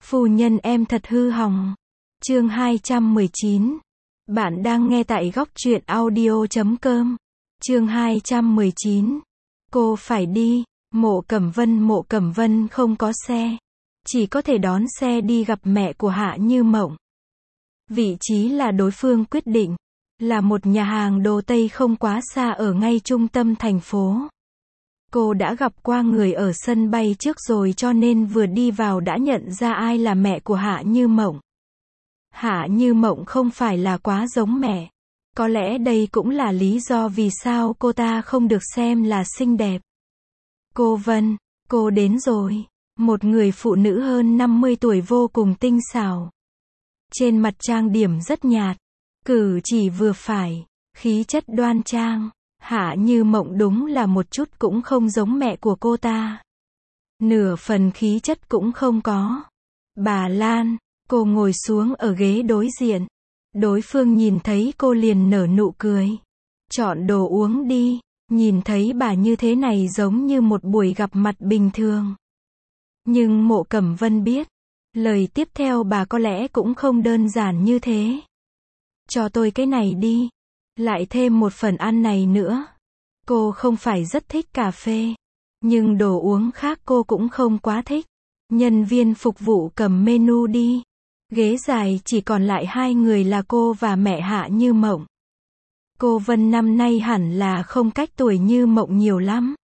Phu nhân em thật hư hỏng. Chương 219. Bạn đang nghe tại góc truyện audio.com. Chương 219. Cô phải đi. Mộ Cẩm Vân không có xe. Chỉ có thể đón xe đi gặp mẹ của Hạ Như Mộng. Vị trí là đối phương quyết định. Là một nhà hàng đồ Tây không quá xa ở ngay trung tâm thành phố. Cô đã gặp qua người ở sân bay trước rồi cho nên vừa đi vào đã nhận ra ai là mẹ của Hạ Như Mộng. Hạ Như Mộng không phải là quá giống mẹ. Có lẽ đây cũng là lý do vì sao cô ta không được xem là xinh đẹp. Cô Vân, cô đến rồi. Một người phụ nữ hơn 50 tuổi vô cùng tinh xảo. Trên mặt trang điểm rất nhạt. Cử chỉ vừa phải. Khí chất đoan trang. Hạ Như Mộng đúng là một chút cũng không giống mẹ của cô ta. Nửa phần khí chất cũng không có. Bà Lan, cô ngồi xuống ở ghế đối diện. Đối phương nhìn thấy cô liền nở nụ cười. Chọn đồ uống đi. Nhìn thấy bà như thế này giống như một buổi gặp mặt bình thường. Nhưng Mộ Cẩm Vân biết. Lời tiếp theo bà có lẽ cũng không đơn giản như thế. Cho tôi cái này đi. Lại thêm một phần ăn này nữa. Cô không phải rất thích cà phê. Nhưng đồ uống khác cô cũng không quá thích. Nhân viên phục vụ cầm menu đi. Ghế dài chỉ còn lại hai người là cô và mẹ Hạ Như Mộng. Cô Vân năm nay hẳn là không cách tuổi Như Mộng nhiều lắm.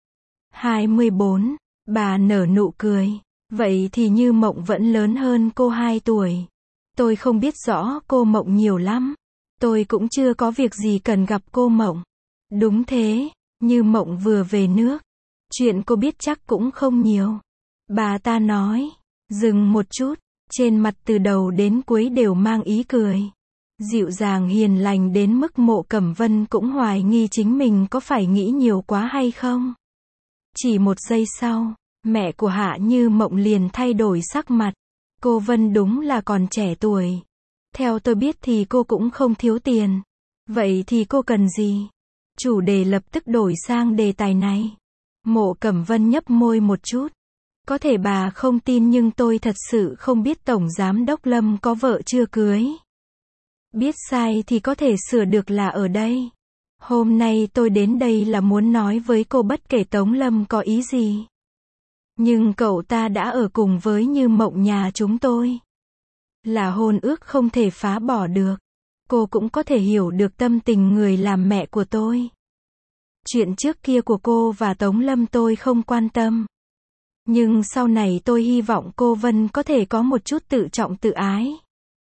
24. Bà nở nụ cười. Vậy thì Như Mộng vẫn lớn hơn cô 2 tuổi. Tôi không biết rõ cô Mộng nhiều lắm. Tôi cũng chưa có việc gì cần gặp cô Mộng. Đúng thế, Như Mộng vừa về nước. Chuyện cô biết chắc cũng không nhiều. Bà ta nói. Dừng một chút. Trên mặt từ đầu đến cuối đều mang ý cười. Dịu dàng hiền lành đến mức Mộ Cẩm Vân cũng hoài nghi chính mình có phải nghĩ nhiều quá hay không. Chỉ một giây sau, mẹ của Hạ Như Mộng liền thay đổi sắc mặt. Cô Vân đúng là còn trẻ tuổi. Theo tôi biết thì cô cũng không thiếu tiền. Vậy thì cô cần gì? Chủ đề lập tức đổi sang đề tài này. Mộ Cẩm Vân nhấp môi một chút. Có thể bà không tin nhưng tôi thật sự không biết Tổng Giám đốc Lâm có vợ chưa cưới. Biết sai thì có thể sửa được là ở đây. Hôm nay tôi đến đây là muốn nói với cô bất kể Tống Lâm có ý gì. Nhưng cậu ta đã ở cùng với Như Mộng nhà chúng tôi. Là hôn ước không thể phá bỏ được. Cô cũng có thể hiểu được tâm tình người làm mẹ của tôi. Chuyện trước kia của cô và Tống Lâm tôi không quan tâm. Nhưng sau này tôi hy vọng cô Vân có thể có một chút tự trọng tự ái.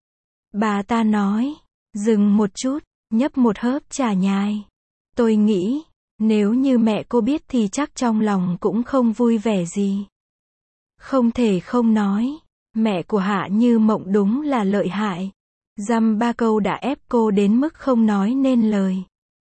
Bà ta nói. Dừng một chút, nhấp một hớp trà nhài. Tôi nghĩ, nếu như mẹ cô biết thì chắc trong lòng cũng không vui vẻ gì. Không thể không nói, mẹ của Hạ Như Mộng đúng là lợi hại. Dăm ba câu đã ép cô đến mức không nói nên lời.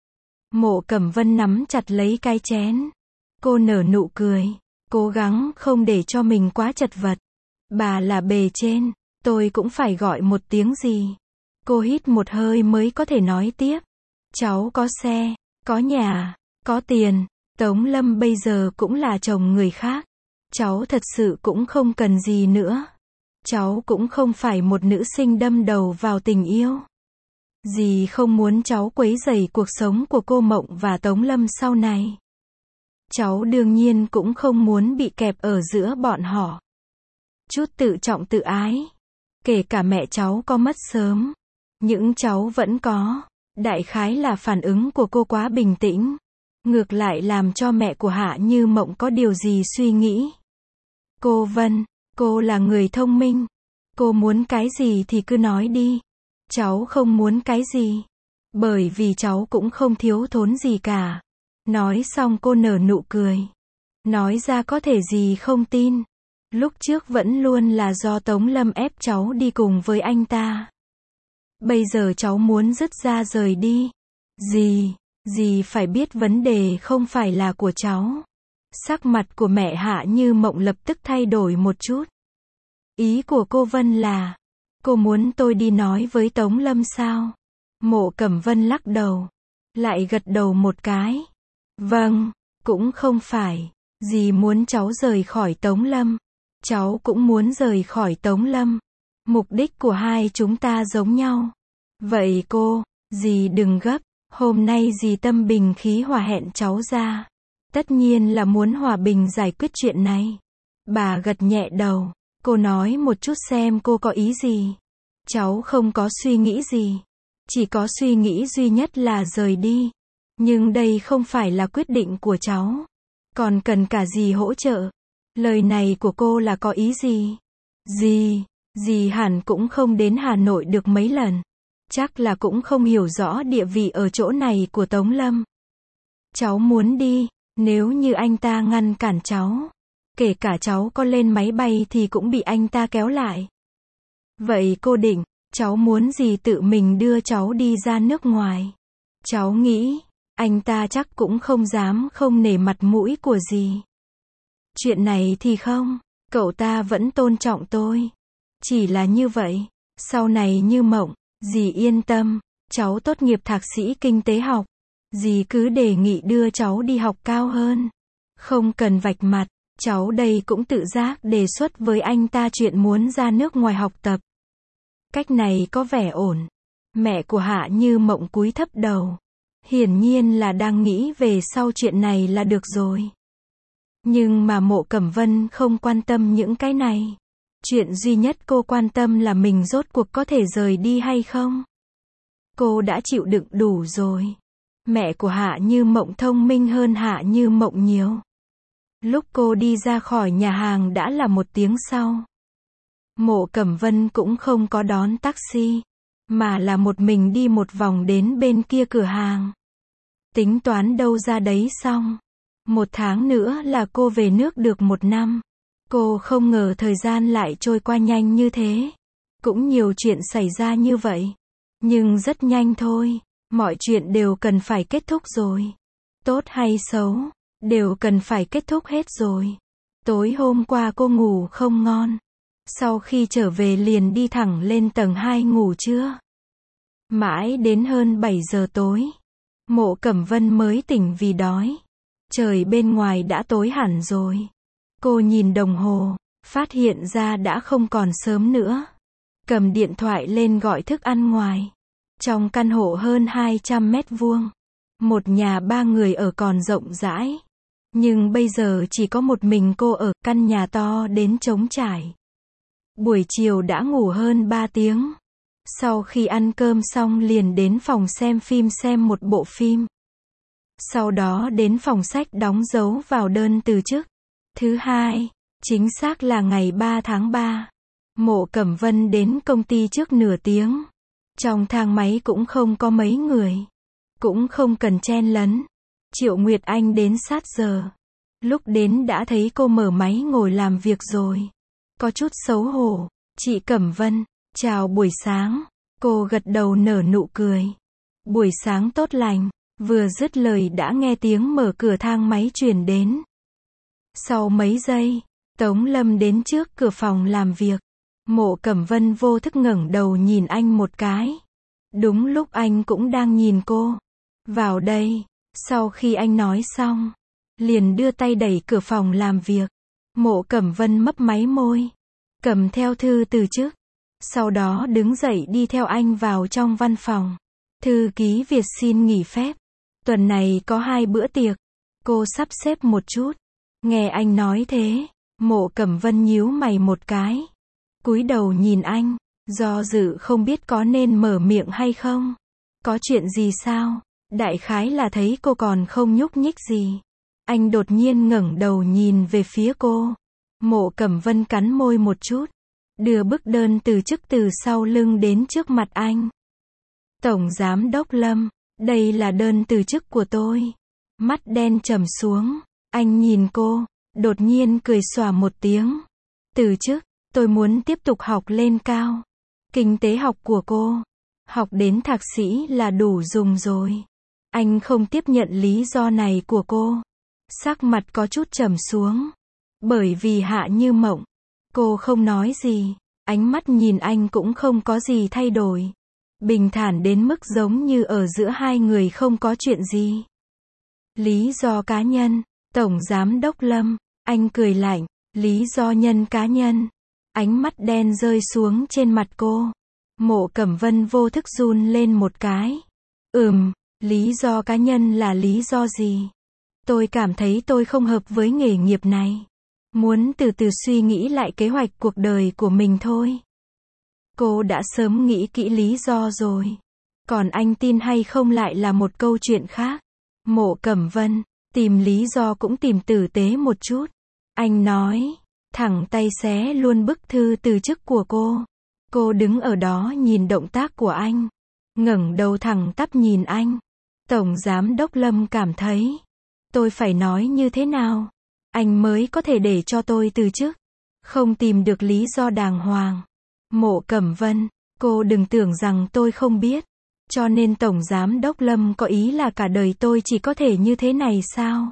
Mộ Cẩm Vân nắm chặt lấy cái chén. Cô nở nụ cười, cố gắng không để cho mình quá chật vật. Bà là bề trên, tôi cũng phải gọi một tiếng gì. Cô hít một hơi mới có thể nói tiếp. Cháu có xe, có nhà, có tiền. Tống Lâm bây giờ cũng là chồng người khác. Cháu thật sự cũng không cần gì nữa. Cháu cũng không phải một nữ sinh đâm đầu vào tình yêu. Dì không muốn cháu quấy rầy cuộc sống của cô Mộng và Tống Lâm sau này. Cháu đương nhiên cũng không muốn bị kẹp ở giữa bọn họ. Chút tự trọng tự ái. Kể cả mẹ cháu có mất sớm. Những cháu vẫn có. Đại khái là phản ứng của cô quá bình tĩnh. Ngược lại làm cho mẹ của Hạ Như Mộng có điều gì suy nghĩ. Cô Vân, cô là người thông minh. Cô muốn cái gì thì cứ nói đi. Cháu không muốn cái gì. Bởi vì cháu cũng không thiếu thốn gì cả. Nói xong cô nở nụ cười. Nói ra có thể gì không tin. Lúc trước vẫn luôn là do Tống Lâm ép cháu đi cùng với anh ta. Bây giờ cháu muốn dứt ra rời đi. Dì phải biết vấn đề không phải là của cháu. Sắc mặt của mẹ Hạ Như Mộng lập tức thay đổi một chút. Ý của cô Vân là, cô muốn tôi đi nói với Tống Lâm sao? Mộ Cẩm Vân lắc đầu. Lại gật đầu một cái. Vâng, cũng không phải. Dì muốn cháu rời khỏi Tống Lâm. cháu cũng muốn rời khỏi Tống Lâm. Mục đích của hai chúng ta giống nhau. Vậy cô, dì đừng gấp, hôm nay dì tâm bình khí hòa hẹn cháu ra. Tất nhiên là muốn hòa bình giải quyết chuyện này. Bà gật nhẹ đầu, cô nói một chút xem cô có ý gì. Cháu không có suy nghĩ gì. Chỉ có suy nghĩ duy nhất là rời đi. Nhưng đây không phải là quyết định của cháu. Còn cần cả dì hỗ trợ. Lời này của cô là có ý gì? Dì hẳn cũng không đến Hà Nội được mấy lần. Chắc là cũng không hiểu rõ địa vị ở chỗ này của Tống Lâm. Cháu muốn đi, nếu như anh ta ngăn cản cháu. Kể cả cháu có lên máy bay thì cũng bị anh ta kéo lại. Vậy cô định, cháu muốn gì tự mình đưa cháu đi ra nước ngoài? Cháu nghĩ, anh ta chắc cũng không dám không nể mặt mũi của dì. Chuyện này thì không, cậu ta vẫn tôn trọng tôi. Chỉ là như vậy, sau này như mộng, dì yên tâm, cháu tốt nghiệp thạc sĩ kinh tế học. Dì cứ đề nghị đưa cháu đi học cao hơn. Không cần vạch mặt, cháu đây cũng tự giác đề xuất với anh ta chuyện muốn ra nước ngoài học tập. Cách này có vẻ ổn. Mẹ của Hạ Như Mộng cúi thấp đầu. Hiển nhiên là đang nghĩ về sau chuyện này là được rồi. Nhưng mà Mộ Cẩm Vân không quan tâm những cái này. Chuyện duy nhất cô quan tâm là mình rốt cuộc có thể rời đi hay không. Cô đã chịu đựng đủ rồi. Mẹ của Hạ Như Mộng thông minh hơn Hạ Như Mộng nhiều. Lúc cô đi ra khỏi nhà hàng đã là 1 tiếng sau. Mộ Cẩm Vân cũng không có đón taxi, mà là một mình đi một vòng đến bên kia cửa hàng. Tính toán đâu ra đấy xong. 1 tháng nữa là cô về nước được 1 năm. Cô không ngờ thời gian lại trôi qua nhanh như thế. Cũng nhiều chuyện xảy ra như vậy. Nhưng rất nhanh thôi. Mọi chuyện đều cần phải kết thúc rồi. Tốt hay xấu, đều cần phải kết thúc hết rồi. Tối hôm qua cô ngủ không ngon. Sau khi trở về liền đi thẳng lên tầng 2 ngủ trưa. Mãi đến hơn 7 giờ tối. Mộ Cẩm Vân mới tỉnh vì đói. Trời bên ngoài đã tối hẳn rồi. Cô nhìn đồng hồ, phát hiện ra đã không còn sớm nữa. Cầm điện thoại lên gọi thức ăn ngoài. Trong căn hộ hơn 200 mét vuông. Một nhà 3 người ở còn rộng rãi. Nhưng bây giờ chỉ có một mình cô ở, căn nhà to đến trống trải. Buổi chiều đã ngủ hơn 3 tiếng. Sau khi ăn cơm xong liền đến phòng xem phim xem một bộ phim. Sau đó đến phòng sách đóng dấu vào đơn từ chức. Thứ hai, chính xác là ngày 3 tháng 3. Mộ Cẩm Vân đến công ty trước nửa tiếng. Trong thang máy cũng không có mấy người. Cũng không cần chen lấn. Triệu Nguyệt Anh đến sát giờ. Lúc đến đã thấy cô mở máy ngồi làm việc rồi. Có chút xấu hổ. Chị Cẩm Vân, chào buổi sáng. Cô gật đầu nở nụ cười. Buổi sáng tốt lành. Vừa dứt lời đã nghe tiếng mở cửa thang máy truyền đến. Sau mấy giây, Tống Lâm đến trước cửa phòng làm việc. Mộ Cẩm Vân vô thức ngẩng đầu nhìn anh một cái. Đúng lúc anh cũng đang nhìn cô. Vào đây. Sau khi anh nói xong, liền đưa tay đẩy cửa phòng làm việc. Mộ Cẩm Vân mấp máy môi, cầm theo thư từ chức. Sau đó đứng dậy đi theo anh vào trong văn phòng. Thư ký Việt xin nghỉ phép. Tuần này có 2 bữa tiệc. Cô sắp xếp một chút. Nghe anh nói thế, Mộ Cẩm Vân nhíu mày một cái. Cúi đầu nhìn anh, do dự không biết có nên mở miệng hay không. Có chuyện gì sao? Đại khái là thấy cô còn không nhúc nhích gì. Anh đột nhiên ngẩng đầu nhìn về phía cô. Mộ Cẩm Vân cắn môi một chút. Đưa bức đơn từ chức từ sau lưng đến trước mặt anh. Tổng Giám đốc Lâm, đây là đơn từ chức của tôi. Mắt đen trầm xuống. Anh nhìn cô, đột nhiên cười xòa một tiếng. Từ chức, tôi muốn tiếp tục học lên cao. Kinh tế học của cô. Học đến thạc sĩ là đủ dùng rồi. Anh không tiếp nhận lý do này của cô. Sắc mặt có chút trầm xuống. Bởi vì Hạ Như Mộng. Cô không nói gì. Ánh mắt nhìn anh cũng không có gì thay đổi. Bình thản đến mức giống như ở giữa hai người không có chuyện gì. Lý do cá nhân, Tổng Giám đốc Lâm. Anh cười lạnh. Lý do nhân cá nhân. Ánh mắt đen rơi xuống trên mặt cô. Mộ Cẩm Vân vô thức run lên một cái. Lý do cá nhân là lý do gì? Tôi cảm thấy tôi không hợp với nghề nghiệp này. Muốn từ từ suy nghĩ lại kế hoạch cuộc đời của mình thôi. Cô đã sớm nghĩ kỹ lý do rồi. Còn anh tin hay không lại là một câu chuyện khác. Mộ Cẩm Vân, tìm lý do cũng tìm tử tế một chút. Anh nói, thẳng tay xé luôn bức thư từ chức của cô. Cô đứng ở đó nhìn động tác của anh. Ngẩng đầu thẳng tắp nhìn anh. Tổng Giám đốc Lâm cảm thấy, tôi phải nói như thế nào? Anh mới có thể để cho tôi từ chức. Không tìm được lý do đàng hoàng. Mộ Cẩm Vân, cô đừng tưởng rằng tôi không biết. Cho nên Tổng Giám đốc Lâm có ý là cả đời tôi chỉ có thể như thế này sao?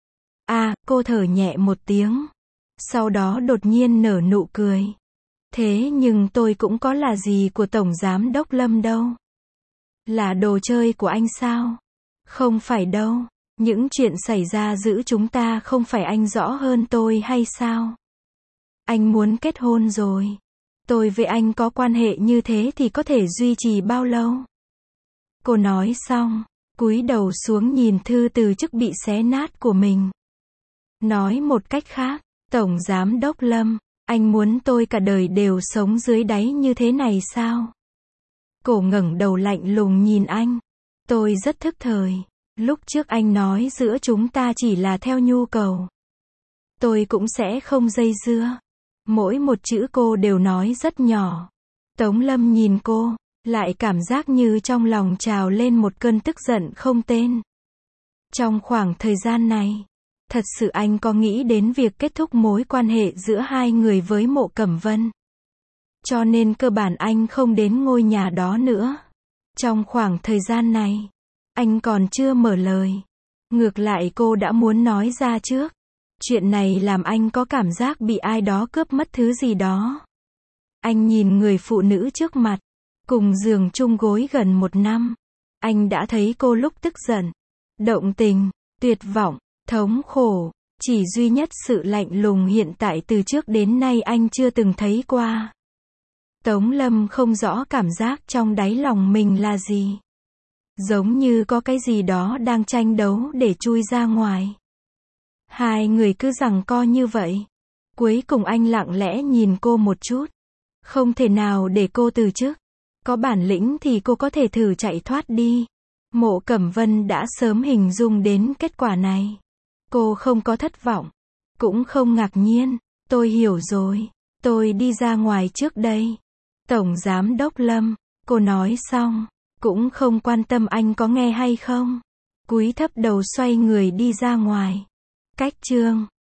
Cô thở nhẹ một tiếng. Sau đó đột nhiên nở nụ cười. Thế nhưng tôi cũng có là gì của Tổng Giám đốc Lâm đâu. Là đồ chơi của anh sao? Không phải đâu. Những chuyện xảy ra giữa chúng ta không phải anh rõ hơn tôi hay sao? Anh muốn kết hôn rồi. Tôi với anh có quan hệ như thế thì có thể duy trì bao lâu? Cô nói xong, cúi đầu xuống nhìn thư từ chức bị xé nát của mình. Nói một cách khác, Tổng Giám đốc Lâm, anh muốn tôi cả đời đều sống dưới đáy như thế này sao? Cô ngẩng đầu lạnh lùng nhìn anh. Tôi rất thức thời. Lúc trước anh nói giữa chúng ta chỉ là theo nhu cầu. Tôi cũng sẽ không dây dưa. Mỗi một chữ cô đều nói rất nhỏ. Tống Lâm nhìn cô, lại cảm giác như trong lòng trào lên một cơn tức giận không tên. Trong khoảng thời gian này, thật sự anh có nghĩ đến việc kết thúc mối quan hệ giữa hai người với Mộ Cẩm Vân. Cho nên cơ bản anh không đến ngôi nhà đó nữa. Trong khoảng thời gian này, anh còn chưa mở lời. Ngược lại cô đã muốn nói ra trước. Chuyện này làm anh có cảm giác bị ai đó cướp mất thứ gì đó. Anh nhìn người phụ nữ trước mặt, cùng giường chung gối gần 1 năm. Anh đã thấy cô lúc tức giận, động tình, tuyệt vọng, thống khổ. Chỉ duy nhất sự lạnh lùng hiện tại từ trước đến nay anh chưa từng thấy qua. Tống Lâm không rõ cảm giác trong đáy lòng mình là gì. Giống như có cái gì đó đang tranh đấu để chui ra ngoài. Hai người cứ giằng co như vậy. Cuối cùng anh lặng lẽ nhìn cô một chút. Không thể nào để cô từ chức. Có bản lĩnh thì cô có thể thử chạy thoát đi. Mộ Cẩm Vân đã sớm hình dung đến kết quả này. Cô không có thất vọng. Cũng không ngạc nhiên. Tôi hiểu rồi. Tôi đi ra ngoài trước đây. Tổng Giám đốc Lâm. Cô nói xong. Cũng không quan tâm anh có nghe hay không. Cúi thấp đầu xoay người đi ra ngoài. Cách chương